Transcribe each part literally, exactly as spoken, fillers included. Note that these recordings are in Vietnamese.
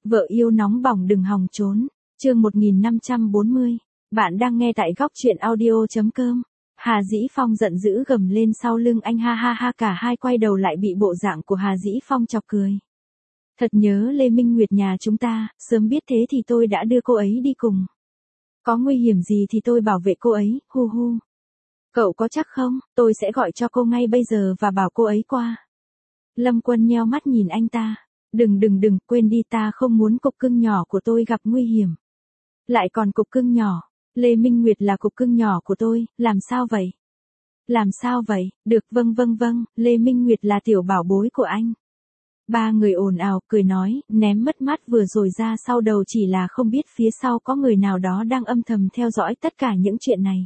Vợ yêu nóng bỏng đừng hòng trốn. Chương một nghìn năm trăm bốn mươi. Bạn đang nghe tại góc truyện audio chấm com. Hà Dĩ Phong giận dữ gầm lên sau lưng anh, ha ha ha, cả hai quay đầu lại bị bộ dạng của Hà Dĩ Phong chọc cười. Thật nhớ Lê Minh Nguyệt nhà chúng ta, sớm biết thế thì tôi đã đưa cô ấy đi cùng. Có nguy hiểm gì thì tôi bảo vệ cô ấy, hu hu. Cậu có chắc không, tôi sẽ gọi cho cô ngay bây giờ và bảo cô ấy qua. Lâm Quân nheo mắt nhìn anh ta. Đừng đừng đừng, quên đi, ta không muốn cục cưng nhỏ của tôi gặp nguy hiểm. Lại còn cục cưng nhỏ, Lê Minh Nguyệt là cục cưng nhỏ của tôi, làm sao vậy? Làm sao vậy, được, vâng vâng vâng, Lê Minh Nguyệt là tiểu bảo bối của anh. Ba người ồn ào, cười nói, ném mất mát vừa rồi ra sau đầu, chỉ là không biết phía sau có người nào đó đang âm thầm theo dõi tất cả những chuyện này.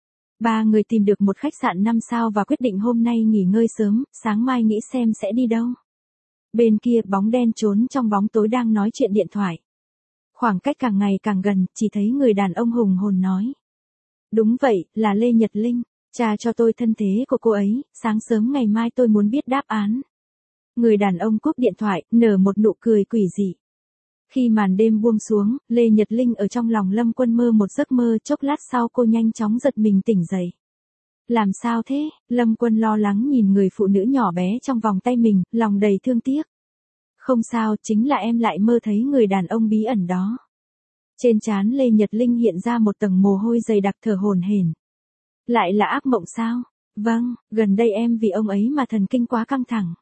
Ba người tìm được một khách sạn năm sao và quyết định hôm nay nghỉ ngơi sớm, sáng mai nghĩ xem sẽ đi đâu. Bên kia bóng đen trốn trong bóng tối đang nói chuyện điện thoại. Khoảng cách càng ngày càng gần, chỉ thấy người đàn ông hùng hồn nói. Đúng vậy, là Lê Nhật Linh, tra cho tôi thân thế của cô ấy, sáng sớm ngày mai tôi muốn biết đáp án. Người đàn ông cúp điện thoại, nở một nụ cười quỷ dị. Khi màn đêm buông xuống, Lê Nhật Linh ở trong lòng Lâm Quân mơ một giấc mơ, chốc lát sau cô nhanh chóng giật mình tỉnh dậy. Làm sao thế? Lâm Quân lo lắng nhìn người phụ nữ nhỏ bé trong vòng tay mình, lòng đầy thương tiếc. Không sao, chính là em lại mơ thấy người đàn ông bí ẩn đó. Trên trán Lê Nhật Linh hiện ra một tầng mồ hôi dày đặc, thở hổn hển. Lại là ác mộng sao? Vâng, gần đây em vì ông ấy mà thần kinh quá căng thẳng.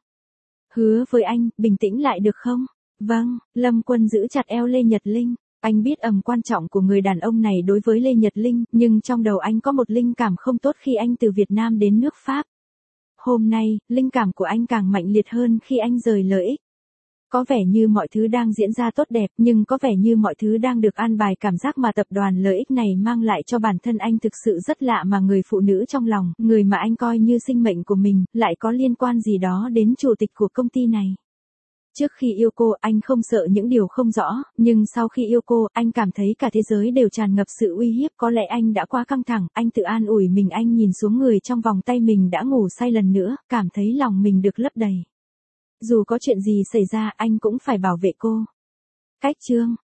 Hứa với anh, bình tĩnh lại được không? Vâng, Lâm Quân giữ chặt eo Lê Nhật Linh. Anh biết tầm quan trọng của người đàn ông này đối với Lê Nhật Linh, nhưng trong đầu anh có một linh cảm không tốt khi anh từ Việt Nam đến nước Pháp. Hôm nay, linh cảm của anh càng mạnh liệt hơn khi anh rời lợi ích. Có vẻ như mọi thứ đang diễn ra tốt đẹp, nhưng có vẻ như mọi thứ đang được an bài. Cảm giác mà tập đoàn lợi ích này mang lại cho bản thân anh thực sự rất lạ, mà người phụ nữ trong lòng, người mà anh coi như sinh mệnh của mình, lại có liên quan gì đó đến chủ tịch của công ty này. Trước khi yêu cô, anh không sợ những điều không rõ, nhưng sau khi yêu cô, anh cảm thấy cả thế giới đều tràn ngập sự uy hiếp. Có lẽ anh đã quá căng thẳng, anh tự an ủi mình, anh nhìn xuống người trong vòng tay mình đã ngủ say lần nữa, cảm thấy lòng mình được lấp đầy. Dù có chuyện gì xảy ra, anh cũng phải bảo vệ cô. Cách chương